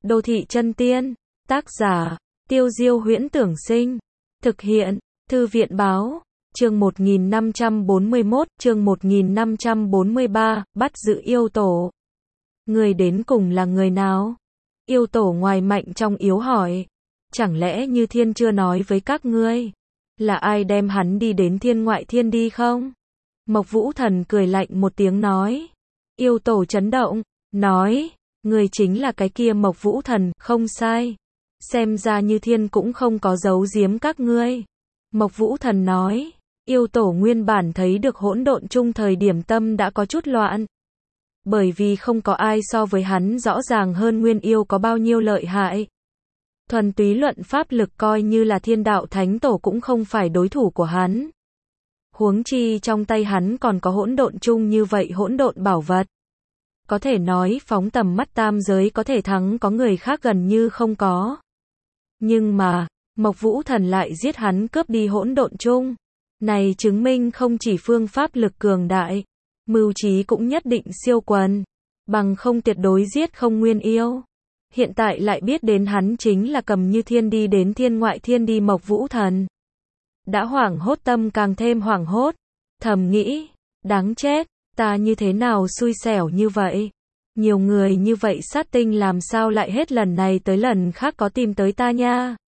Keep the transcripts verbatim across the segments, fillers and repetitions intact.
Đô thị chân tiên, tác giả, Tiêu Diêu Huyễn Tưởng Sinh, thực hiện, Thư viện Báo, chương một nghìn năm trăm bốn mươi mốt, chương một nghìn năm trăm bốn mươi ba, bắt giữ yêu tổ. Người đến cùng là người nào? Yêu tổ ngoài mạnh trong yếu hỏi. Chẳng lẽ Như Thiên chưa nói với các ngươi? Là ai đem hắn đi đến thiên ngoại thiên đi không? Mộc Vũ Thần cười lạnh một tiếng nói. Yêu tổ chấn động, nói, người chính là cái kia Mộc Vũ Thần, không sai. Xem ra Như Thiên cũng không có giấu giếm các ngươi. Mộc Vũ Thần nói, yêu tổ nguyên bản thấy được hỗn độn chung thời điểm tâm đã có chút loạn. Bởi vì không có ai so với hắn rõ ràng hơn nguyên yêu có bao nhiêu lợi hại. Thuần túy luận pháp lực coi như là thiên đạo thánh tổ cũng không phải đối thủ của hắn. Huống chi trong tay hắn còn có hỗn độn chung như vậy hỗn độn bảo vật. Có thể nói phóng tầm mắt tam giới có thể thắng có người khác gần như không có. Nhưng mà, Mộc Vũ Thần lại giết hắn cướp đi hỗn độn chung. Này chứng minh không chỉ phương pháp lực cường đại, mưu trí cũng nhất định siêu quần. Bằng không tuyệt đối giết không nguyên yêu. Hiện tại lại biết đến hắn chính là cầm Như Thiên đi đến thiên ngoại thiên đi Mộc Vũ Thần. Đã hoảng hốt tâm càng thêm hoảng hốt. Thầm nghĩ, đáng chết, ta như thế nào xui xẻo như vậy. Nhiều người như vậy sát tinh làm sao lại hết lần này tới lần khác có tìm tới ta nha.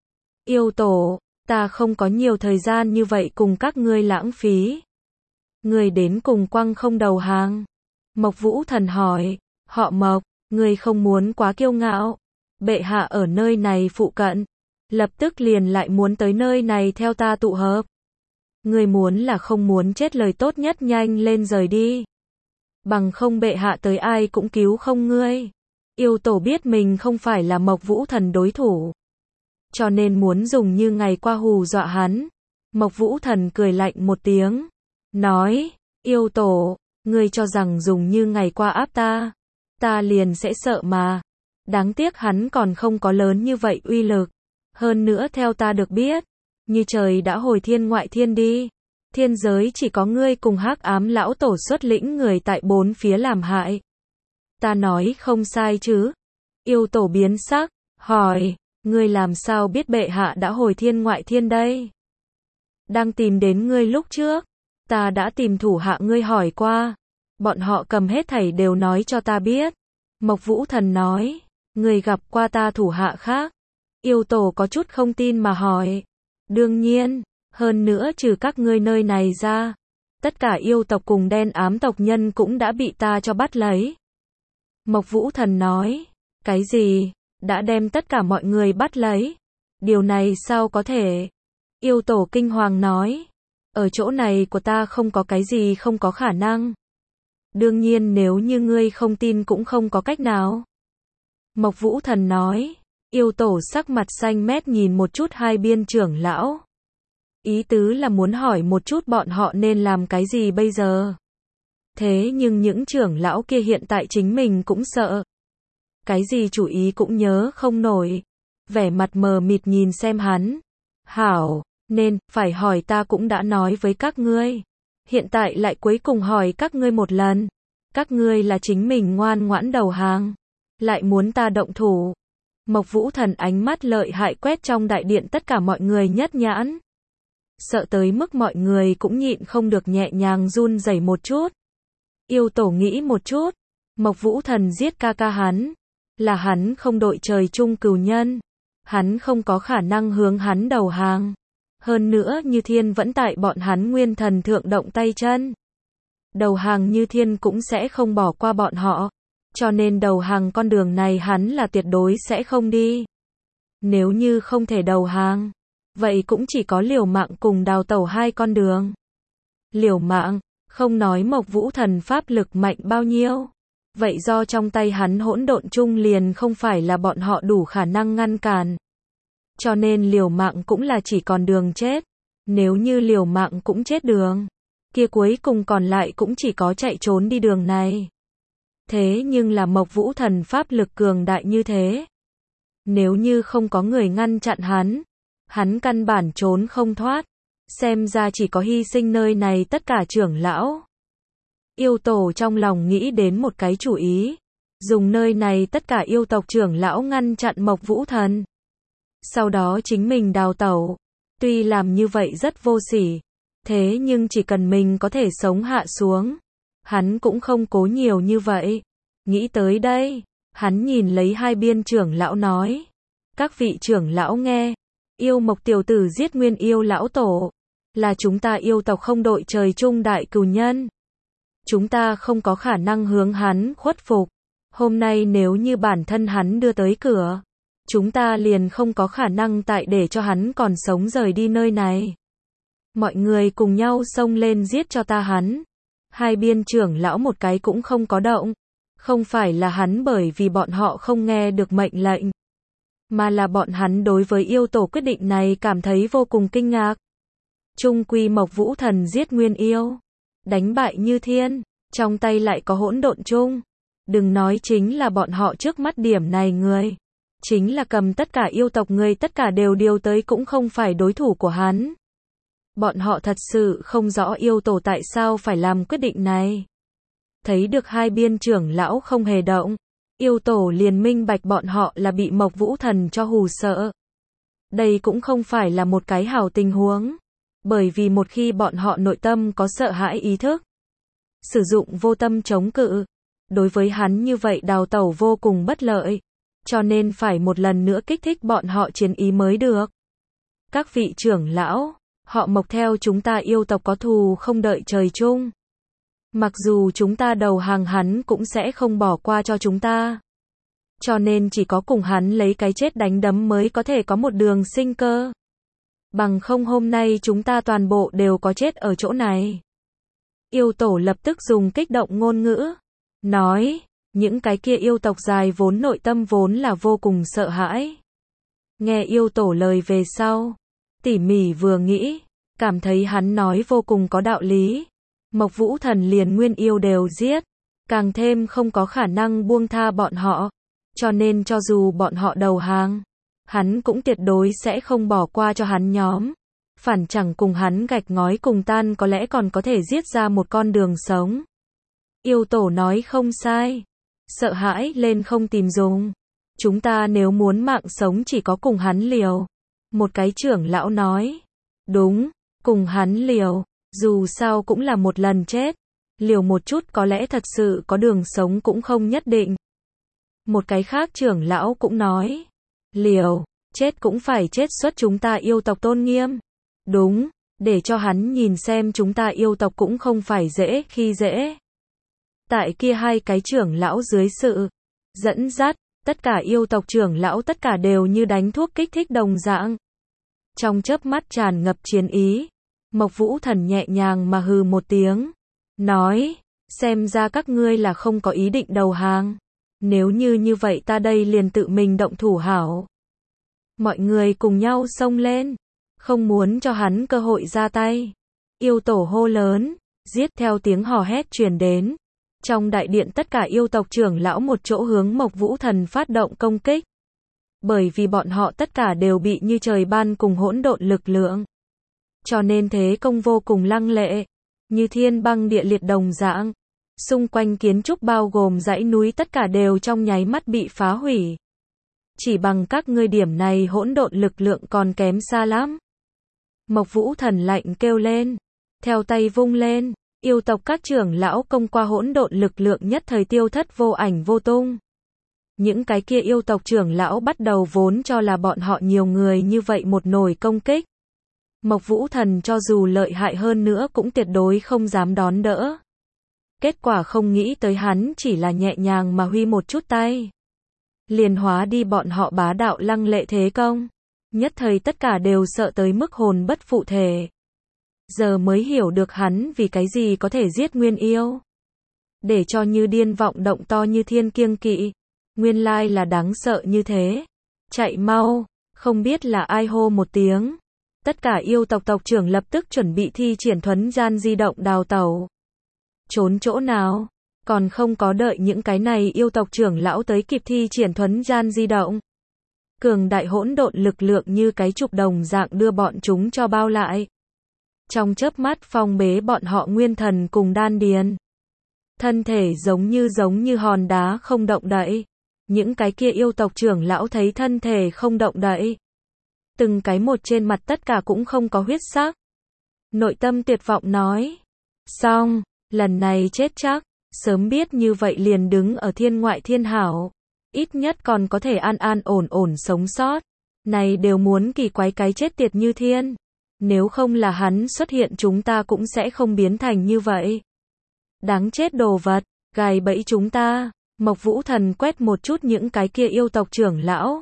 Yêu tổ, ta không có nhiều thời gian như vậy cùng các ngươi lãng phí. Người đến cùng quăng không đầu hàng. Mộc Vũ Thần hỏi, họ Mộc, người không muốn quá kiêu ngạo. Bệ hạ ở nơi này phụ cận. Lập tức liền lại muốn tới nơi này theo ta tụ hợp. Người muốn là không muốn chết lời tốt nhất nhanh lên rời đi. Bằng không bệ hạ tới ai cũng cứu không ngươi. Yêu tổ biết mình không phải là Mộc Vũ Thần đối thủ. Cho nên muốn dùng như ngày qua hù dọa hắn. Mộc Vũ Thần cười lạnh một tiếng. Nói, yêu tổ, ngươi cho rằng dùng như ngày qua áp ta. Ta liền sẽ sợ mà. Đáng tiếc hắn còn không có lớn như vậy uy lực. Hơn nữa theo ta được biết, như trời đã hồi thiên ngoại thiên đi. Thiên giới chỉ có ngươi cùng Hắc Ám lão tổ xuất lĩnh người tại bốn phía làm hại. Ta nói không sai chứ? Yêu tổ biến sắc, hỏi, ngươi làm sao biết bệ hạ đã hồi thiên ngoại thiên đây? Đang tìm đến ngươi lúc trước, ta đã tìm thủ hạ ngươi hỏi qua. Bọn họ cầm hết thảy đều nói cho ta biết. Mộc Vũ Thần nói, ngươi gặp qua ta thủ hạ khác. Yêu tổ có chút không tin mà hỏi. Đương nhiên, hơn nữa trừ các ngươi nơi này ra, tất cả yêu tộc cùng đen ám tộc nhân cũng đã bị ta cho bắt lấy. Mộc Vũ Thần nói, cái gì, đã đem tất cả mọi người bắt lấy? Điều này sao có thể? Yêu tổ kinh hoàng nói, ở chỗ này của ta không có cái gì không có khả năng. Đương nhiên nếu như ngươi không tin cũng không có cách nào. Mộc Vũ Thần nói, yêu tổ sắc mặt xanh mét nhìn một chút hai biên trưởng lão. Ý tứ là muốn hỏi một chút bọn họ nên làm cái gì bây giờ. Thế nhưng những trưởng lão kia hiện tại chính mình cũng sợ. Cái gì chủ ý cũng nhớ không nổi. Vẻ mặt mờ mịt nhìn xem hắn. Hảo, nên, phải hỏi ta cũng đã nói với các ngươi. Hiện tại lại cuối cùng hỏi các ngươi một lần. Các ngươi là chính mình ngoan ngoãn đầu hàng. Lại muốn ta động thủ. Mộc Vũ Thần ánh mắt lợi hại quét trong đại điện tất cả mọi người nhất nhãn. Sợ tới mức mọi người cũng nhịn không được nhẹ nhàng run rẩy một chút. Yêu tổ nghĩ một chút. Mộc Vũ Thần giết ca ca hắn. Là hắn không đội trời chung cừu nhân. Hắn không có khả năng hướng hắn đầu hàng. Hơn nữa Như Thiên vẫn tại bọn hắn nguyên thần thượng động tay chân. Đầu hàng Như Thiên cũng sẽ không bỏ qua bọn họ. Cho nên đầu hàng con đường này hắn là tuyệt đối sẽ không đi. Nếu như không thể đầu hàng, vậy cũng chỉ có liều mạng cùng đào tẩu hai con đường. Liều mạng, không nói Mộc Vũ Thần pháp lực mạnh bao nhiêu. Vậy do trong tay hắn hỗn độn chung liền không phải là bọn họ đủ khả năng ngăn cản. Cho nên liều mạng cũng là chỉ còn đường chết. Nếu như liều mạng cũng chết đường, kia cuối cùng còn lại cũng chỉ có chạy trốn đi đường này. Thế nhưng là Mộc Vũ Thần pháp lực cường đại như thế. Nếu như không có người ngăn chặn hắn, hắn căn bản trốn không thoát. Xem ra chỉ có hy sinh nơi này tất cả trưởng lão. Yêu tổ trong lòng nghĩ đến một cái chủ ý. dùng nơi này tất cả yêu tộc trưởng lão ngăn chặn Mộc Vũ Thần. Sau đó chính mình đào tẩu. Tuy làm như vậy rất vô sỉ, thế nhưng chỉ cần mình có thể sống hạ xuống, hắn cũng không cố nhiều như vậy. Nghĩ tới đây, hắn nhìn lấy hai biên trưởng lão nói. Các vị trưởng lão nghe, yêu Mộc tiểu tử giết nguyên yêu lão tổ, là chúng ta yêu tộc không đội trời chung đại cừu nhân. Chúng ta không có khả năng hướng hắn khuất phục. Hôm nay nếu như bản thân hắn đưa tới cửa, chúng ta liền không có khả năng tại để cho hắn còn sống rời đi nơi này. Mọi người cùng nhau xông lên giết cho ta hắn. Hai biên trưởng lão một cái cũng không có động. Không phải là hắn bởi vì bọn họ không nghe được mệnh lệnh, mà là bọn hắn đối với yêu tổ quyết định này cảm thấy vô cùng kinh ngạc. Trung quy Mộc Vũ Thần giết nguyên yêu, đánh bại Như Thiên, trong tay lại có hỗn độn chung. Đừng nói chính là bọn họ trước mắt điểm này người, chính là cầm tất cả yêu tộc người tất cả đều điều tới cũng không phải đối thủ của hắn. Bọn họ thật sự không rõ yêu tổ tại sao phải làm quyết định này. Thấy được hai biên trưởng lão không hề động, yêu tổ liền minh bạch bọn họ là bị Mộc Vũ Thần cho hù sợ. Đây cũng không phải là một cái hảo tình huống, bởi vì một khi bọn họ nội tâm có sợ hãi ý thức, sử dụng vô tâm chống cự, đối với hắn như vậy đào tẩu vô cùng bất lợi, cho nên phải một lần nữa kích thích bọn họ chiến ý mới được. Các vị trưởng lão, họ Mộc theo chúng ta yêu tộc có thù không đợi trời chung. Mặc dù chúng ta đầu hàng hắn cũng sẽ không bỏ qua cho chúng ta. Cho nên chỉ có cùng hắn lấy cái chết đánh đấm mới có thể có một đường sinh cơ. Bằng không hôm nay chúng ta toàn bộ đều có chết ở chỗ này. Yêu tổ lập tức dùng kích động ngôn ngữ. Nói, những cái kia yêu tộc dài vốn nội tâm vốn là vô cùng sợ hãi. Nghe yêu tổ lời về sau, tỉ mỉ vừa nghĩ, cảm thấy hắn nói vô cùng có đạo lý. Mộc Vũ Thần liền nguyên yêu đều giết, càng thêm không có khả năng buông tha bọn họ, cho nên cho dù bọn họ đầu hàng, hắn cũng tuyệt đối sẽ không bỏ qua cho hắn nhóm. Phản chẳng cùng hắn gạch ngói cùng tan có lẽ còn có thể giết ra một con đường sống. Yêu tổ nói không sai, sợ hãi lên không tìm dùng. Chúng ta nếu muốn mạng sống chỉ có cùng hắn liều. Một cái trưởng lão nói, đúng, cùng hắn liều. Dù sao cũng là một lần chết, liều một chút có lẽ thật sự có đường sống cũng không nhất định. Một cái khác trưởng lão cũng nói, liều, chết cũng phải chết xuất chúng ta yêu tộc tôn nghiêm. Đúng, để cho hắn nhìn xem chúng ta yêu tộc cũng không phải dễ khi dễ. Tại kia hai cái trưởng lão dưới sự dẫn dắt, tất cả yêu tộc trưởng lão tất cả đều như đánh thuốc kích thích đồng dạng. Trong chớp mắt tràn ngập chiến ý. Mộc Vũ Thần nhẹ nhàng mà hừ một tiếng, nói, xem ra các ngươi là không có ý định đầu hàng. Nếu như như vậy ta đây liền tự mình động thủ hảo. Mọi người cùng nhau xông lên, không muốn cho hắn cơ hội ra tay. Yêu tổ hô lớn, giết theo tiếng hò hét truyền đến. Trong đại điện tất cả yêu tộc trưởng lão một chỗ hướng Mộc Vũ Thần phát động công kích. Bởi vì bọn họ tất cả đều bị như trời ban cùng hỗn độn lực lượng. Cho nên thế công vô cùng lăng lệ, như thiên băng địa liệt đồng dạng. Xung quanh kiến trúc bao gồm dãy núi tất cả đều trong nháy mắt bị phá hủy. Chỉ bằng các ngươi điểm này hỗn độn lực lượng còn kém xa lắm. Mộc Vũ Thần lạnh kêu lên, theo tay vung lên, yêu tộc các trưởng lão công qua hỗn độn lực lượng nhất thời tiêu thất vô ảnh vô tung. Những cái kia yêu tộc trưởng lão bắt đầu vốn cho là bọn họ nhiều người như vậy một nồi công kích. Mộc Vũ Thần cho dù lợi hại hơn nữa cũng tuyệt đối không dám đón đỡ. Kết quả không nghĩ tới hắn chỉ là nhẹ nhàng mà huy một chút tay. Liền hóa đi bọn họ bá đạo lăng lệ thế công. Nhất thời tất cả đều sợ tới mức hồn bất phụ thể. Giờ mới hiểu được hắn vì cái gì có thể giết nguyên yêu. Để cho như điên vọng động to như thiên kiêng kỵ. Nguyên lai là đáng sợ như thế. Chạy mau, không biết là ai hô một tiếng. Tất cả yêu tộc tộc trưởng lập tức chuẩn bị thi triển thuấn gian di động đào tẩu. Trốn chỗ nào? Còn không có đợi những cái này yêu tộc trưởng lão tới kịp thi triển thuấn gian di động. Cường đại hỗn độn lực lượng như cái trục đồng dạng đưa bọn chúng cho bao lại. Trong chớp mắt phong bế bọn họ nguyên thần cùng đan điền. thân thể giống như giống như hòn đá không động đậy. Những cái kia yêu tộc trưởng lão thấy thân thể không động đậy. Từng cái một trên mặt tất cả cũng không có huyết sắc. Nội tâm tuyệt vọng nói. Xong, lần này chết chắc, sớm biết như vậy liền đứng ở thiên ngoại thiên hảo. Ít nhất còn có thể an an ổn ổn sống sót. Này đều muốn kỳ quái cái chết tiệt như thiên. Nếu không là hắn xuất hiện chúng ta cũng sẽ không biến thành như vậy. Đáng chết đồ vật, gài bẫy chúng ta. Mộc Vũ Thần quét một chút những cái kia yêu tộc trưởng lão.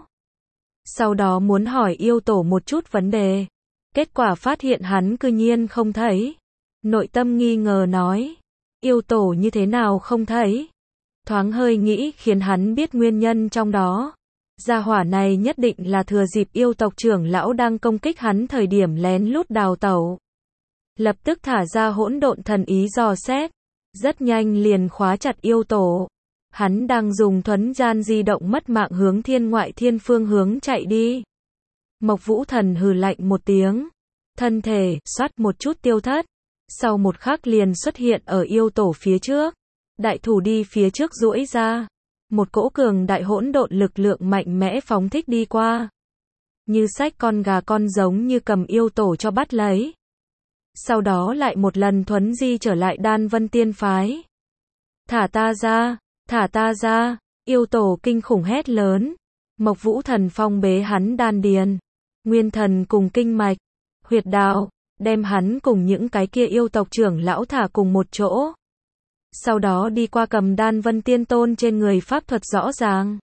Sau đó muốn hỏi yêu tổ một chút vấn đề. Kết quả phát hiện hắn cư nhiên không thấy. Nội tâm nghi ngờ nói. Yêu tổ như thế nào không thấy? Thoáng hơi nghĩ khiến hắn biết nguyên nhân trong đó. Gia hỏa này nhất định là thừa dịp yêu tộc trưởng lão đang công kích hắn thời điểm lén lút đào tẩu. Lập tức thả ra hỗn độn thần ý dò xét. Rất nhanh liền khóa chặt yêu tổ. Hắn đang dùng thuấn gian di động mất mạng hướng thiên ngoại thiên phương hướng chạy đi. Mộc Vũ Thần hừ lạnh một tiếng. Thân thể, xoát một chút tiêu thất. Sau một khắc liền xuất hiện ở yêu tổ phía trước. Đại thủ đi phía trước duỗi ra. Một cỗ cường đại hỗn độn lực lượng mạnh mẽ phóng thích đi qua. Như xách con gà con giống như cầm yêu tổ cho bắt lấy. Sau đó lại một lần thuấn di trở lại Đan Vân Tiên Phái. Thả ta ra, thả ta ra, yêu tổ kinh khủng hét lớn. Mộc Vũ Thần phong bế hắn đan điền. Nguyên thần cùng kinh mạch, huyệt đạo, đem hắn cùng những cái kia yêu tộc trưởng lão thả cùng một chỗ. Sau đó đi qua cầm Đan Vân Tiên Tôn trên người pháp thuật rõ ràng.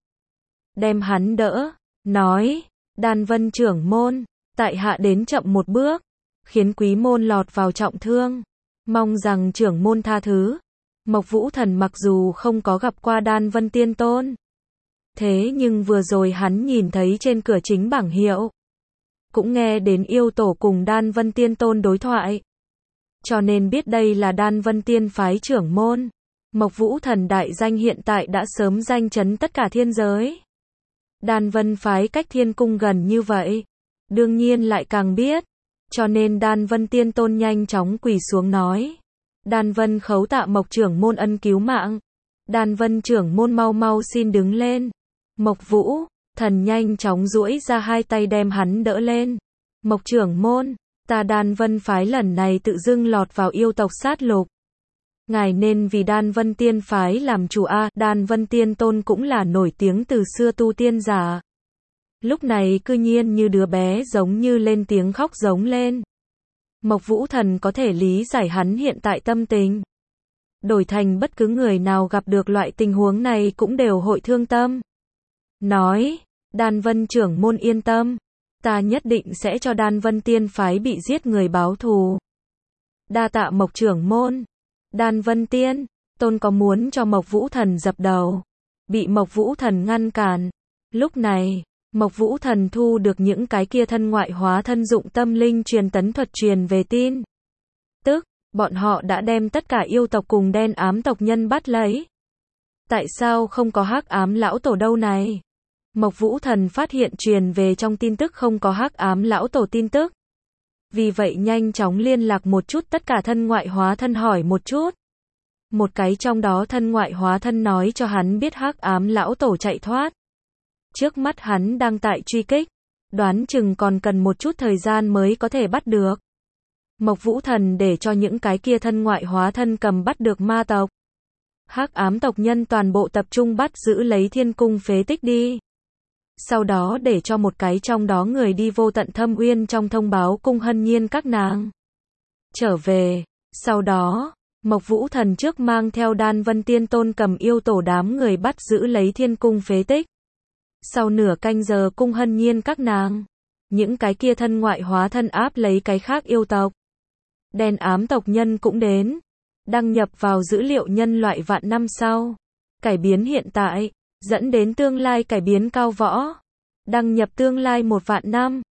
Đem hắn đỡ, nói, Đan Vân trưởng môn, tại hạ đến chậm một bước, khiến quý môn lọt vào trọng thương. Mong rằng trưởng môn tha thứ. Mộc Vũ Thần mặc dù không có gặp qua Đan Vân Tiên Tôn. Thế nhưng vừa rồi hắn nhìn thấy trên cửa chính bảng hiệu. Cũng nghe đến yêu tổ cùng Đan Vân Tiên Tôn đối thoại. Cho nên biết đây là Đan Vân Tiên Phái trưởng môn. Mộc Vũ Thần đại danh hiện tại đã sớm danh chấn tất cả thiên giới. Đan Vân Phái cách thiên cung gần như vậy. Đương nhiên lại càng biết. Cho nên Đan Vân Tiên Tôn nhanh chóng quỳ xuống nói. Đan Vân khấu tạ Mộc trưởng môn ân cứu mạng. Đan Vân trưởng môn mau mau xin đứng lên. Mộc Vũ Thần nhanh chóng duỗi ra hai tay đem hắn đỡ lên. Mộc trưởng môn, ta Đan Vân Phái lần này tự dưng lọt vào yêu tộc sát lục. Ngài nên vì Đan Vân Tiên Phái làm chủ a. Đan Vân Tiên Tôn cũng là nổi tiếng từ xưa tu tiên giả. Lúc này cư nhiên như đứa bé giống như lên tiếng khóc giống lên. Mộc Vũ Thần có thể lý giải hắn hiện tại tâm tình. Đổi thành bất cứ người nào gặp được loại tình huống này cũng đều hội thương tâm. Nói, Đan Vân trưởng môn yên tâm. Ta nhất định sẽ cho Đan Vân Tiên Phái bị giết người báo thù. Đa tạ Mộc trưởng môn. Đan Vân Tiên Tôn có muốn cho Mộc Vũ Thần dập đầu. Bị Mộc Vũ Thần ngăn cản. Lúc này, Mộc Vũ Thần thu được những cái kia thân ngoại hóa thân dụng tâm linh truyền tấn thuật truyền về tin. Tức, bọn họ đã đem tất cả yêu tộc cùng đen ám tộc nhân bắt lấy. Tại sao không có hắc ám lão tổ đâu này? Mộc Vũ Thần phát hiện truyền về trong tin tức không có hắc ám lão tổ tin tức. Vì vậy nhanh chóng liên lạc một chút tất cả thân ngoại hóa thân hỏi một chút. Một cái trong đó thân ngoại hóa thân nói cho hắn biết hắc ám lão tổ chạy thoát. Trước mắt hắn đang tại truy kích. Đoán chừng còn cần một chút thời gian mới có thể bắt được. Mộc Vũ Thần để cho những cái kia thân ngoại hóa thân cầm bắt được ma tộc. Hắc ám tộc nhân toàn bộ tập trung bắt giữ lấy thiên cung phế tích đi. Sau đó để cho một cái trong đó người đi vô tận thâm uyên trong thông báo cung hân nhiên các nàng. Trở về. Sau đó, Mộc Vũ Thần trước mang theo Đan Vân Tiên Tôn cầm yêu tổ đám người bắt giữ lấy thiên cung phế tích. Sau nửa canh giờ cung hân nhiên các nàng. Những cái kia thân ngoại hóa thân áp lấy cái khác yêu tộc. Đen ám tộc nhân cũng đến. Đăng nhập vào dữ liệu nhân loại vạn năm sau. Cải biến hiện tại. Dẫn đến tương lai cải biến cao võ. Đăng nhập tương lai một vạn năm.